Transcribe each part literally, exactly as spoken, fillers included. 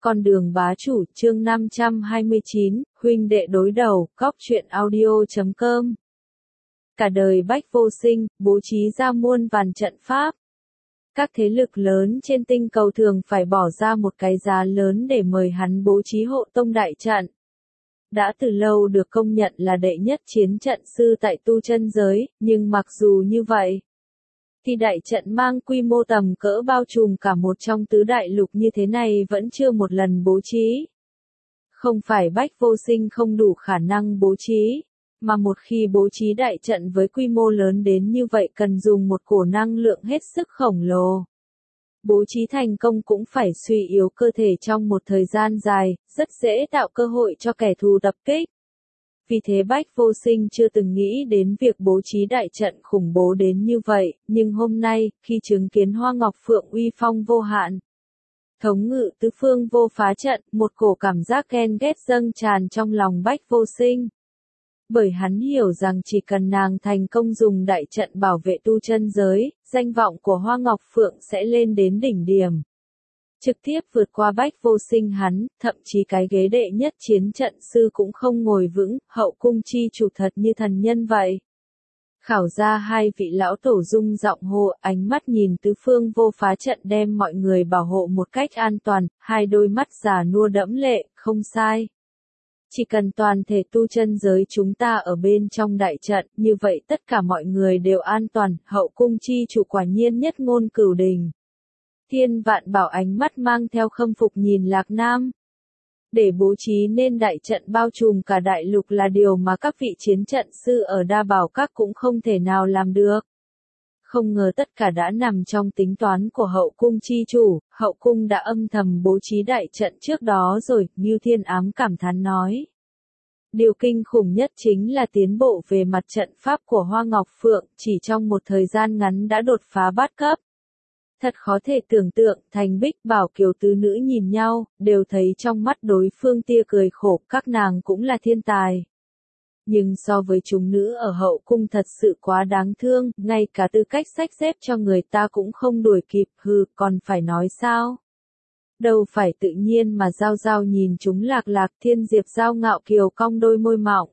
Con đường bá chủ, chương năm trăm hai mươi chín, huynh đệ đối đầu, cóc truyện audio chấm com. Cả đời Bách Vô Sinh, bố trí ra muôn vàn trận pháp. Các thế lực lớn trên tinh cầu thường phải bỏ ra một cái giá lớn để mời hắn bố trí hộ tông đại trận. Đã từ lâu được công nhận là đệ nhất chiến trận sư tại tu chân giới, nhưng mặc dù như vậy, thì đại trận mang quy mô tầm cỡ bao trùm cả một trong tứ đại lục như thế này vẫn chưa một lần bố trí. Không phải Bách Vô Sinh không đủ khả năng bố trí, mà một khi bố trí đại trận với quy mô lớn đến như vậy cần dùng một cổ năng lượng hết sức khổng lồ. Bố trí thành công cũng phải suy yếu cơ thể trong một thời gian dài, rất dễ tạo cơ hội cho kẻ thù tập kích. Vì thế Bách Vô Sinh chưa từng nghĩ đến việc bố trí đại trận khủng bố đến như vậy, nhưng hôm nay, khi chứng kiến Hoa Ngọc Phượng uy phong vô hạn, thống ngự tứ phương vô phá trận, một cổ cảm giác ghen ghét dâng tràn trong lòng Bách Vô Sinh. Bởi hắn hiểu rằng chỉ cần nàng thành công dùng đại trận bảo vệ tu chân giới, danh vọng của Hoa Ngọc Phượng sẽ lên đến đỉnh điểm. Trực tiếp vượt qua Bách Vô Sinh hắn, thậm chí cái ghế đệ nhất chiến trận sư cũng không ngồi vững, hậu cung chi chủ thật như thần nhân vậy. Khảo ra hai vị lão tổ rung giọng hô, ánh mắt nhìn tứ phương vô phá trận đem mọi người bảo hộ một cách an toàn, hai đôi mắt già nua đẫm lệ, không sai. Chỉ cần toàn thể tu chân giới chúng ta ở bên trong đại trận, như vậy tất cả mọi người đều an toàn, hậu cung chi chủ quả nhiên nhất ngôn cửu đình. Thiên Vạn Bảo ánh mắt mang theo khâm phục nhìn Lạc Nam. Để bố trí nên đại trận bao trùm cả đại lục là điều mà các vị chiến trận sư ở Đa Bảo Các cũng không thể nào làm được. Không ngờ tất cả đã nằm trong tính toán của hậu cung chi chủ, hậu cung đã âm thầm bố trí đại trận trước đó rồi, Ngưu Thiên Ám cảm thán nói. Điều kinh khủng nhất chính là tiến bộ về mặt trận pháp của Hoa Ngọc Phượng, chỉ trong một thời gian ngắn đã đột phá bát cấp. Thật khó thể tưởng tượng, Thành Bích Bảo Kiều tứ nữ nhìn nhau, đều thấy trong mắt đối phương tia cười khổ, các nàng cũng là thiên tài. Nhưng so với chúng nữ ở hậu cung thật sự quá đáng thương, ngay cả tư cách xách xếp cho người ta cũng không đuổi kịp, hừ, còn phải nói sao? Đâu phải tự nhiên mà Giao Giao nhìn chúng Lạc Lạc, Thiên Diệp Giao ngạo kiều cong đôi môi mọng.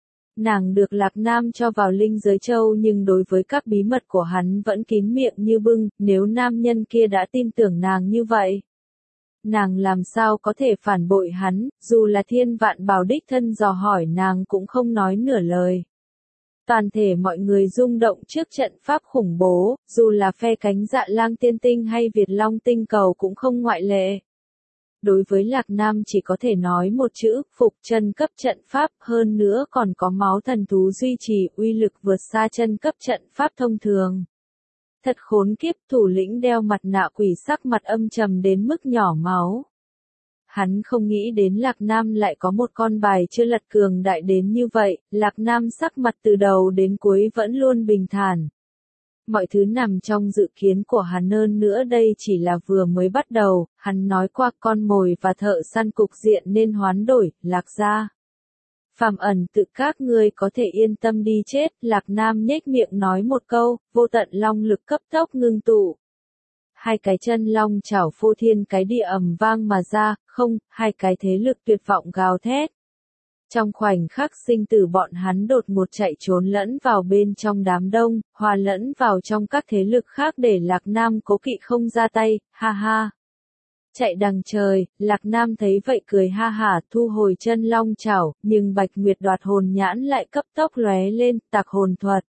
Nàng được Lạc Nam cho vào linh giới châu nhưng đối với các bí mật của hắn vẫn kín miệng như bưng, nếu nam nhân kia đã tin tưởng nàng như vậy. Nàng làm sao có thể phản bội hắn, dù là Thiên Vạn Bảo đích thân dò hỏi nàng cũng không nói nửa lời. Toàn thể mọi người rung động trước trận pháp khủng bố, dù là phe cánh Dạ Lang Tiên Tinh hay Việt Long Tinh Cầu cũng không ngoại lệ. Đối với Lạc Nam chỉ có thể nói một chữ, phục chân cấp trận pháp, hơn nữa còn có máu thần thú duy trì, uy lực vượt xa chân cấp trận pháp thông thường. Thật khốn kiếp, thủ lĩnh đeo mặt nạ quỷ sắc mặt âm trầm đến mức nhỏ máu. Hắn không nghĩ đến Lạc Nam lại có một con bài chưa lật cường đại đến như vậy, Lạc Nam sắc mặt từ đầu đến cuối vẫn luôn bình thản. Mọi thứ nằm trong dự kiến của hắn, hơn nữa đây chỉ là vừa mới bắt đầu, hắn nói qua con mồi và thợ săn cục diện nên hoán đổi, Lạc gia. Phàm Ẩn tự các ngươi có thể yên tâm đi chết, Lạc Nam nhếch miệng nói một câu, vô tận long lực cấp tốc ngưng tụ. Hai cái chân long chảo phô thiên cái địa ầm vang mà ra, không, hai cái thế lực tuyệt vọng gào thét. Trong khoảnh khắc sinh tử bọn hắn đột ngột chạy trốn lẫn vào bên trong đám đông, hòa lẫn vào trong các thế lực khác để Lạc Nam cố kỵ không ra tay, ha ha. Chạy đằng trời, Lạc Nam thấy vậy cười ha hả, thu hồi chân long chảo, nhưng Bạch Nguyệt đoạt hồn nhãn lại cấp tốc lóe lên, tạc hồn thuật.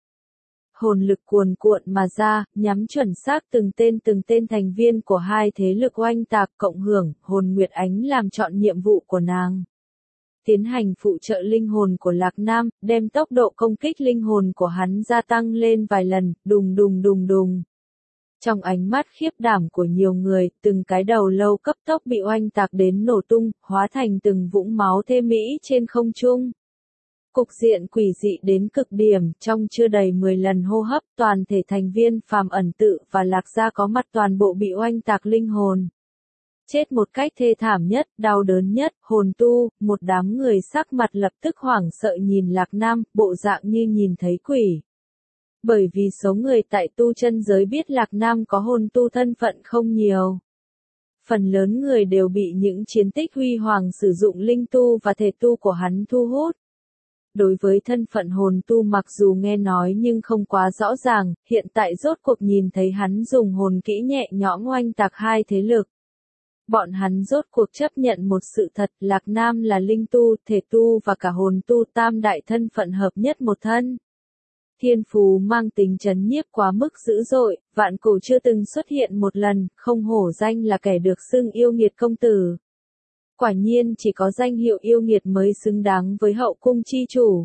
Hồn lực cuồn cuộn mà ra, nhắm chuẩn xác từng tên từng tên thành viên của hai thế lực oanh tạc cộng hưởng, hồn Nguyệt Ánh làm chọn nhiệm vụ của nàng. Tiến hành phụ trợ linh hồn của Lạc Nam, đem tốc độ công kích linh hồn của hắn gia tăng lên vài lần, đùng đùng đùng đùng. Trong ánh mắt khiếp đảm của nhiều người, từng cái đầu lâu cấp tốc bị oanh tạc đến nổ tung, hóa thành từng vũng máu thê mỹ trên không trung. Cục diện quỷ dị đến cực điểm, trong chưa đầy mười lần hô hấp, toàn thể thành viên Phàm Ẩn tự và Lạc gia có mặt toàn bộ bị oanh tạc linh hồn. Chết một cách thê thảm nhất, đau đớn nhất, hồn tu, một đám người sắc mặt lập tức hoảng sợ nhìn Lạc Nam, bộ dạng như nhìn thấy quỷ. Bởi vì số người tại tu chân giới biết Lạc Nam có hồn tu thân phận không nhiều. phần lớn người đều bị những chiến tích huy hoàng sử dụng linh tu và thể tu của hắn thu hút. Đối với thân phận hồn tu mặc dù nghe nói nhưng không quá rõ ràng, hiện tại rốt cuộc nhìn thấy hắn dùng hồn kỹ nhẹ nhõm oanh tạc hai thế lực. Bọn hắn rốt cuộc chấp nhận một sự thật, Lạc Nam là linh tu, thể tu và cả hồn tu tam đại thân phận hợp nhất một thân. Thiên phú mang tính trấn nhiếp quá mức dữ dội, vạn cổ chưa từng xuất hiện một lần, không hổ danh là kẻ được xưng yêu nghiệt công tử. Quả nhiên chỉ có danh hiệu yêu nghiệt mới xứng đáng với hậu cung chi chủ.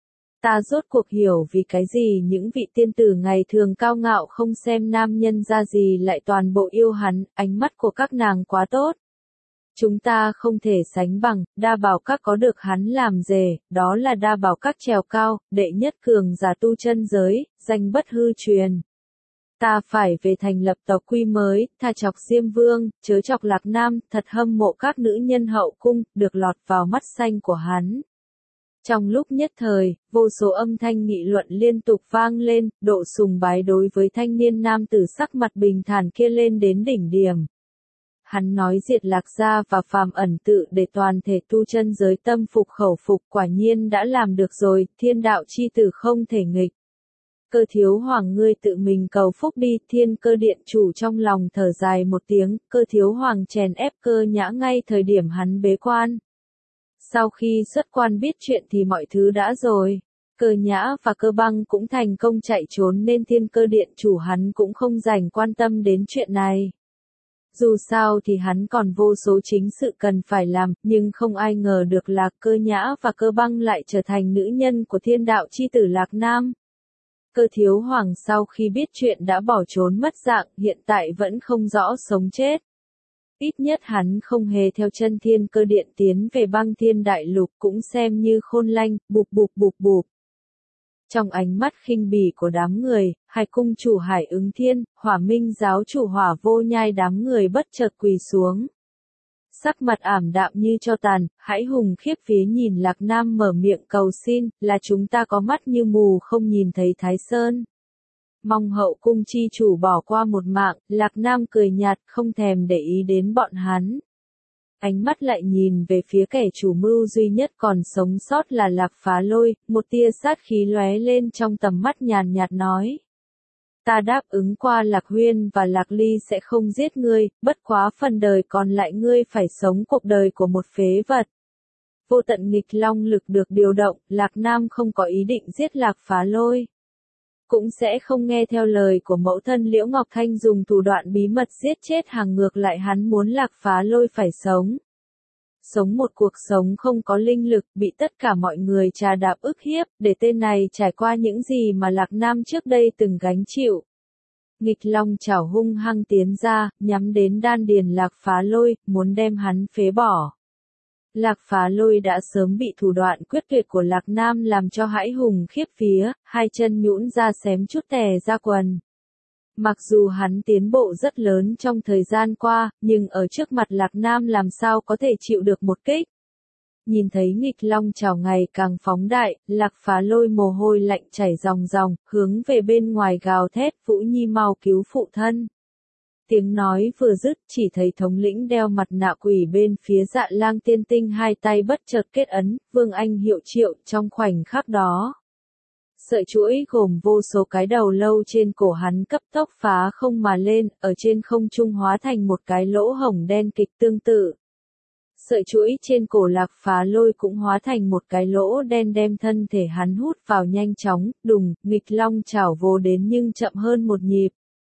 Ta rốt cuộc hiểu vì cái gì những vị tiên tử ngày thường cao ngạo không xem nam nhân ra gì lại toàn bộ yêu hắn, ánh mắt của các nàng quá tốt. Chúng ta không thể sánh bằng, đa bảo các có được hắn làm rể, đó là đa bảo các trèo cao, đệ nhất cường giả tu chân giới, danh bất hư truyền. Ta phải về thành lập tộc quy mới, tha chọc Diêm Vương, chớ chọc Lạc Nam, thật hâm mộ các nữ nhân hậu cung, được lọt vào mắt xanh của hắn. Trong lúc nhất thời, vô số âm thanh nghị luận liên tục vang lên, độ sùng bái đối với thanh niên nam tử sắc mặt bình thản kia lên đến đỉnh điểm. Hắn nói diệt Lạc gia và phàm ẩn tự để toàn thể tu chân giới tâm phục khẩu phục, quả nhiên đã làm được rồi, thiên đạo chi tử không thể nghịch. Cơ thiếu hoàng ngươi tự mình cầu phúc đi, thiên cơ điện chủ trong lòng thở dài một tiếng, cơ thiếu hoàng chèn ép cơ nhã ngay thời điểm hắn bế quan. Sau khi xuất quan biết chuyện thì mọi thứ đã rồi. Cơ nhã và cơ băng cũng thành công chạy trốn nên thiên cơ điện chủ hắn cũng không dành quan tâm đến chuyện này. Dù sao thì hắn còn vô số chính sự cần phải làm, nhưng không ai ngờ được là cơ nhã và cơ băng lại trở thành nữ nhân của thiên đạo chi tử Lạc Nam. Cơ thiếu hoàng sau khi biết chuyện đã bỏ trốn mất dạng, hiện tại vẫn không rõ sống chết. Ít nhất hắn không hề theo chân thiên cơ điện tiến về băng thiên đại lục cũng xem như khôn lanh, bụp bụp bụp bụp. Trong ánh mắt khinh bỉ của đám người, Hải cung chủ Hải Ứng Thiên, Hỏa Minh giáo chủ Hỏa Vô Nhai đám người bất chợt quỳ xuống. Sắc mặt ảm đạm như tro tàn, Hải Hùng khiếp vía nhìn Lạc Nam mở miệng cầu xin, là chúng ta có mắt như mù không nhìn thấy Thái Sơn. Mong hậu cung chi chủ bỏ qua một mạng, Lạc Nam cười nhạt không thèm để ý đến bọn hắn. Ánh mắt lại nhìn về phía kẻ chủ mưu duy nhất còn sống sót là Lạc Phá Lôi, một tia sát khí lóe lên trong tầm mắt nhàn nhạt nói. Ta đáp ứng qua Lạc Huyên và Lạc Ly sẽ không giết ngươi, bất quá phần đời còn lại ngươi phải sống cuộc đời của một phế vật. Vô tận nghịch long lực được điều động, Lạc Nam không có ý định giết Lạc Phá Lôi. Cũng sẽ không nghe theo lời của mẫu thân Liễu Ngọc Thanh dùng thủ đoạn bí mật giết chết hàng, ngược lại hắn muốn Lạc Phá Lôi phải sống. Sống một cuộc sống không có linh lực, bị tất cả mọi người trà đạp ức hiếp, để tên này trải qua những gì mà Lạc Nam trước đây từng gánh chịu. Nghịch long chảo hung hăng tiến ra, nhắm đến đan điền Lạc Phá Lôi, muốn đem hắn phế bỏ. Lạc Phá Lôi đã sớm bị thủ đoạn quyết tuyệt của Lạc Nam làm cho Hải Hùng khiếp vía, hai chân nhũn ra xém chút tè ra quần. Mặc dù hắn tiến bộ rất lớn trong thời gian qua, nhưng ở trước mặt Lạc Nam làm sao có thể chịu được một kích. Nhìn thấy nghịch long chảo ngày càng phóng đại, Lạc Phá Lôi mồ hôi lạnh chảy ròng ròng, hướng về bên ngoài gào thét, Vũ Nhi mau cứu phụ thân. Tiếng nói vừa dứt, chỉ thấy thống lĩnh đeo mặt nạ quỷ bên phía Dạ Lang Tiên Tinh hai tay bất chợt kết ấn, Vương Anh hiệu triệu trong khoảnh khắc đó. Sợi chuỗi gồm vô số cái đầu lâu trên cổ hắn cấp tốc phá không mà lên, ở trên không trung hóa thành một cái lỗ hổng đen kịch tương tự. Sợi chuỗi trên cổ Lạc Phá Lôi cũng hóa thành một cái lỗ đen đem thân thể hắn hút vào nhanh chóng, đùng, nghịch long chảo vô đến nhưng chậm hơn một nhịp.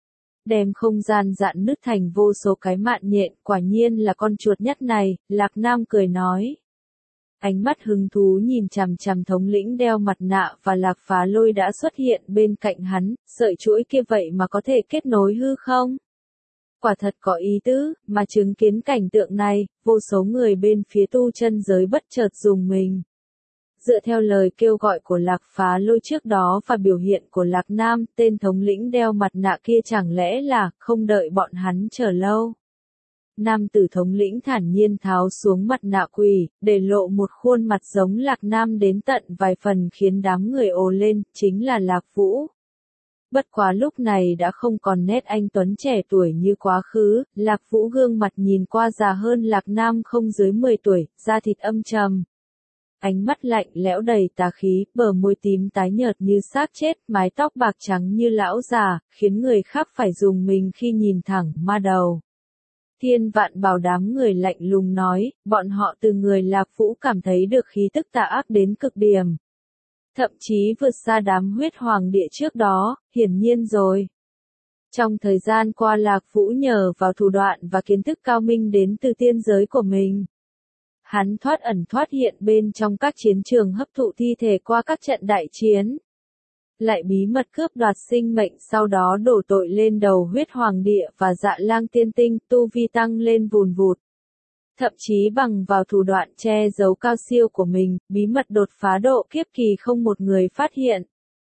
Đem không gian dạn nứt thành vô số cái mạn nhện, quả nhiên là con chuột nhắt này, Lạc Nam cười nói. Ánh mắt hứng thú nhìn chằm chằm thống lĩnh đeo mặt nạ và Lạc Phá Lôi đã xuất hiện bên cạnh hắn, sợi chuỗi kia vậy mà có thể kết nối hư không? Quả thật có ý tứ, mà chứng kiến cảnh tượng này, vô số người bên phía tu chân giới bất chợt dùng mình. Dựa theo lời kêu gọi của Lạc Phá Lôi trước đó và biểu hiện của Lạc Nam, tên thống lĩnh đeo mặt nạ kia chẳng lẽ là không đợi bọn hắn chờ lâu. Nam tử thống lĩnh thản nhiên tháo xuống mặt nạ quỷ, để lộ một khuôn mặt giống Lạc Nam đến tận vài phần khiến đám người ồ lên, chính là Lạc Vũ. Bất quá lúc này đã không còn nét anh tuấn trẻ tuổi như quá khứ, Lạc Vũ gương mặt nhìn qua già hơn Lạc Nam không dưới mười tuổi, da thịt âm trầm. Ánh mắt lạnh lẽo đầy tà khí, bờ môi tím tái nhợt như xác chết, mái tóc bạc trắng như lão già, khiến người khác phải dùng mình khi nhìn thẳng ma đầu. Thiên Vạn Bảo đám người lạnh lùng nói, bọn họ từ người Lạc Vũ cảm thấy được khí tức tà ác đến cực điểm. Thậm chí vượt xa đám huyết hoàng địa trước đó, hiển nhiên rồi. Trong thời gian qua Lạc Vũ nhờ vào thủ đoạn và kiến thức cao minh đến từ tiên giới của mình. Hắn thoát ẩn thoát hiện bên trong các chiến trường hấp thụ thi thể qua các trận đại chiến. Lại bí mật cướp đoạt sinh mệnh sau đó đổ tội lên đầu huyết hoàng địa và Dạ Lang tiên tinh, tu vi tăng lên vùn vụt. Thậm chí bằng vào thủ đoạn che giấu cao siêu của mình, bí mật đột phá độ kiếp kỳ không một người phát hiện.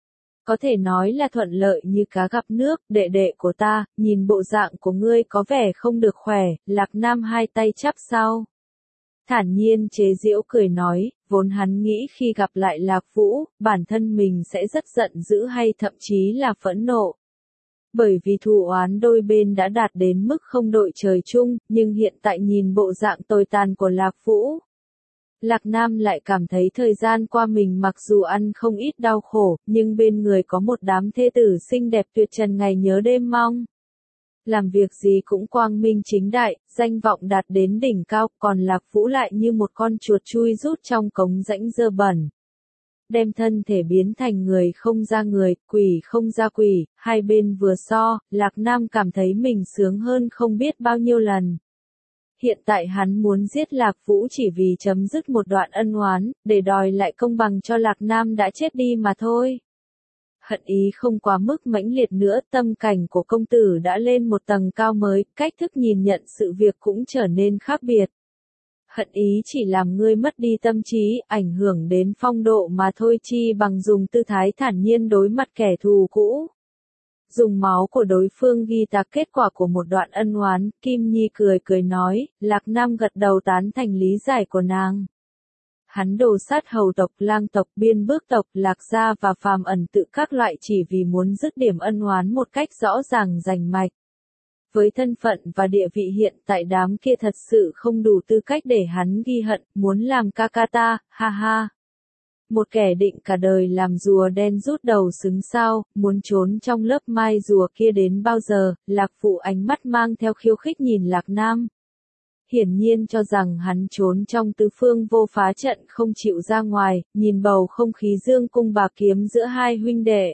Có thể nói là thuận lợi như cá gặp nước, đệ đệ của ta, nhìn bộ dạng của ngươi có vẻ không được khỏe, Lạc Nam hai tay chắp sau. Thản nhiên chế giễu cười nói, vốn hắn nghĩ khi gặp lại Lạc Vũ, bản thân mình sẽ rất giận dữ hay thậm chí là phẫn nộ. Bởi vì thù oán đôi bên đã đạt đến mức không đội trời chung, nhưng hiện tại nhìn bộ dạng tồi tàn của Lạc Vũ. Lạc Nam lại cảm thấy thời gian qua mình mặc dù ăn không ít đau khổ, nhưng bên người có một đám thê tử xinh đẹp tuyệt trần ngày nhớ đêm mong. Làm việc gì cũng quang minh chính đại, danh vọng đạt đến đỉnh cao, còn Lạc Vũ lại như một con chuột chui rút trong cống rãnh dơ bẩn. Đem thân thể biến thành người không ra người, quỷ không ra quỷ, hai bên vừa so, Lạc Nam cảm thấy mình sướng hơn không biết bao nhiêu lần. Hiện tại hắn muốn giết Lạc Vũ chỉ vì chấm dứt một đoạn ân oán, để đòi lại công bằng cho Lạc Nam đã chết đi mà thôi. Hận ý không quá mức mãnh liệt nữa, tâm cảnh của công tử đã lên một tầng cao mới, cách thức nhìn nhận sự việc cũng trở nên khác biệt. Hận ý chỉ làm ngươi mất đi tâm trí, ảnh hưởng đến phong độ mà thôi, chi bằng dùng tư thái thản nhiên đối mặt kẻ thù cũ. Dùng máu của đối phương ghi tạc kết quả của một đoạn ân oán, Kim Nhi cười cười nói, Lạc Nam gật đầu tán thành lý giải của nàng. Hắn đồ sát hầu tộc, lang tộc, biên bước tộc, Lạc gia và phàm ẩn tự các loại chỉ vì muốn dứt điểm ân oán một cách rõ ràng rành mạch. Với thân phận và địa vị hiện tại đám kia thật sự không đủ tư cách để hắn ghi hận, muốn làm ca ca ta, ha ha. Một kẻ định cả đời làm rùa đen rút đầu xứng sao, muốn trốn trong lớp mai rùa kia đến bao giờ, Lạc Phụ ánh mắt mang theo khiêu khích nhìn Lạc Nam. Hiển nhiên cho rằng hắn trốn trong tứ phương vô phá trận không chịu ra ngoài, nhìn bầu không khí dương cung bạc kiếm giữa hai huynh đệ.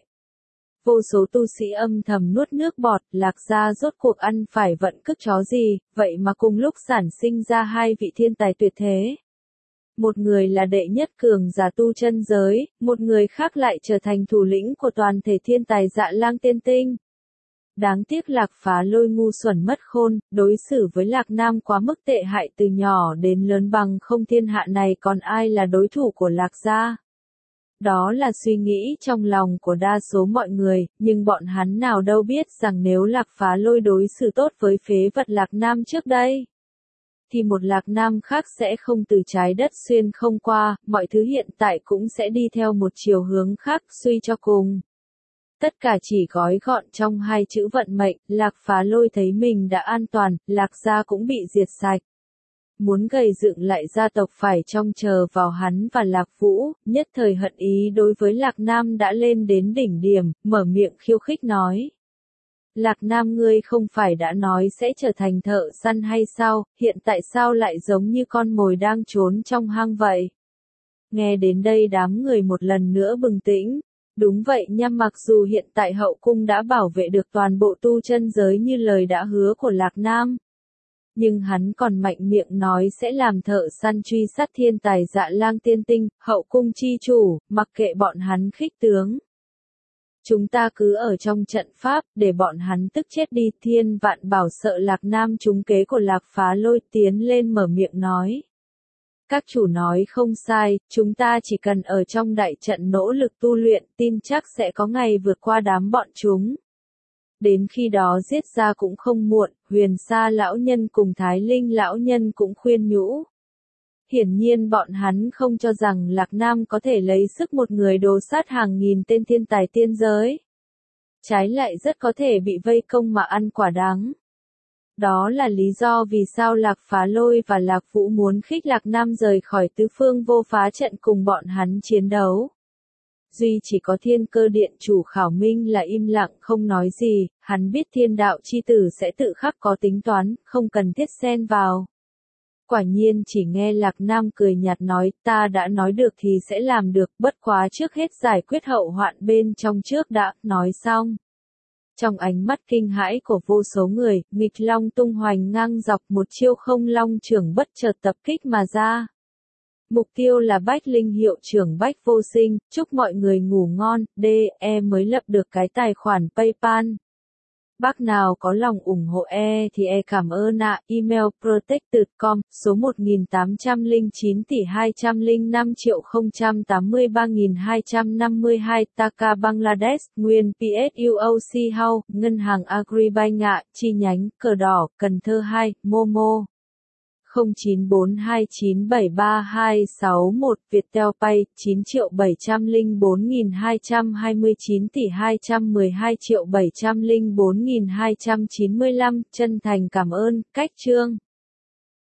Vô số tu sĩ âm thầm nuốt nước bọt, Lạc gia rốt cuộc ăn phải vận cước chó gì, vậy mà cùng lúc sản sinh ra hai vị thiên tài tuyệt thế. Một người là đệ nhất cường giả tu chân giới, một người khác lại trở thành thủ lĩnh của toàn thể thiên tài Dạ Lang tiên tinh. Đáng tiếc Lạc Phá Lôi ngu xuẩn mất khôn, đối xử với Lạc Nam quá mức tệ hại từ nhỏ đến lớn, bằng không thiên hạ này còn ai là đối thủ của Lạc gia. Đó là suy nghĩ trong lòng của đa số mọi người, nhưng bọn hắn nào đâu biết rằng nếu Lạc Phá Lôi đối xử tốt với phế vật Lạc Nam trước đây, thì một Lạc Nam khác sẽ không từ trái đất xuyên không qua, mọi thứ hiện tại cũng sẽ đi theo một chiều hướng khác, suy cho cùng. Tất cả chỉ gói gọn trong hai chữ vận mệnh, Lạc Phá Lôi thấy mình đã an toàn, Lạc gia cũng bị diệt sạch. Muốn gầy dựng lại gia tộc phải trông chờ vào hắn và Lạc Vũ, nhất thời hận ý đối với Lạc Nam đã lên đến đỉnh điểm, mở miệng khiêu khích nói. Lạc Nam, ngươi không phải đã nói sẽ trở thành thợ săn hay sao, hiện tại sao lại giống như con mồi đang trốn trong hang vậy? Nghe đến đây đám người một lần nữa bừng tỉnh. Đúng vậy nha, mặc dù hiện tại hậu cung đã bảo vệ được toàn bộ tu chân giới như lời đã hứa của Lạc Nam. Nhưng hắn còn mạnh miệng nói sẽ làm thợ săn truy sát thiên tài Dạ Lang tiên tinh, hậu cung chi chủ, mặc kệ bọn hắn khích tướng. Chúng ta cứ ở trong trận pháp, để bọn hắn tức chết đi. Thiên Vạn Bảo sợ Lạc Nam trúng kế của Lạc Phá Lôi, tiến lên mở miệng nói. Các chủ nói không sai, chúng ta chỉ cần ở trong đại trận nỗ lực tu luyện, tin chắc sẽ có ngày vượt qua đám bọn chúng. Đến khi đó giết ra cũng không muộn, Huyền Sa lão nhân cùng Thái Linh lão nhân cũng khuyên nhủ. Hiển nhiên bọn hắn không cho rằng Lạc Nam có thể lấy sức một người đồ sát hàng nghìn tên thiên tài tiên giới. trái lại rất có thể bị vây công mà ăn quả đắng. Đó là lý do vì sao Lạc Phá Lôi và Lạc Vũ muốn khích Lạc Nam rời khỏi tứ phương vô phá trận cùng bọn hắn chiến đấu. Duy chỉ có Thiên Cơ Điện chủ Khảo Minh là im lặng không nói gì, hắn biết thiên đạo chi tử sẽ tự khắc có tính toán, không cần thiết xen vào. Quả nhiên chỉ nghe Lạc Nam cười nhạt nói, ta đã nói được thì sẽ làm được, bất quá trước hết giải quyết hậu hoạn bên trong trước đã, nói xong. Trong ánh mắt kinh hãi của vô số người, nghịch long tung hoành ngang dọc một chiêu không long trưởng bất chợt tập kích mà ra. Mục tiêu là Bách Linh hiệu trưởng Bách Vô Sinh, chúc mọi người ngủ ngon, đê e mới lập được cái tài khoản PayPal. Bác nào có lòng ủng hộ E thì E cảm ơn ạ, email protected chấm com, số một nghìn tám trăm lẻ chín tỷ hai trăm lẻ năm triệu không trăm tám mươi ba nghìn hai trăm năm mươi hai, Dhaka Bangladesh, nguyên pê ét u o xê House, Ngân hàng Agribank ạ, chi nhánh, Cờ Đỏ, Cần Thơ hai, Momo. không chín bốn hai chín bảy ba hai sáu một, Viettel Pay chín triệu bảy trăm lẻ bốn nghìn hai trăm hai mươi chín tỷ hai trăm mười hai triệu bảy trăm lẻ bốn nghìn hai trăm chín mươi lăm, chân thành cảm ơn, cách chương.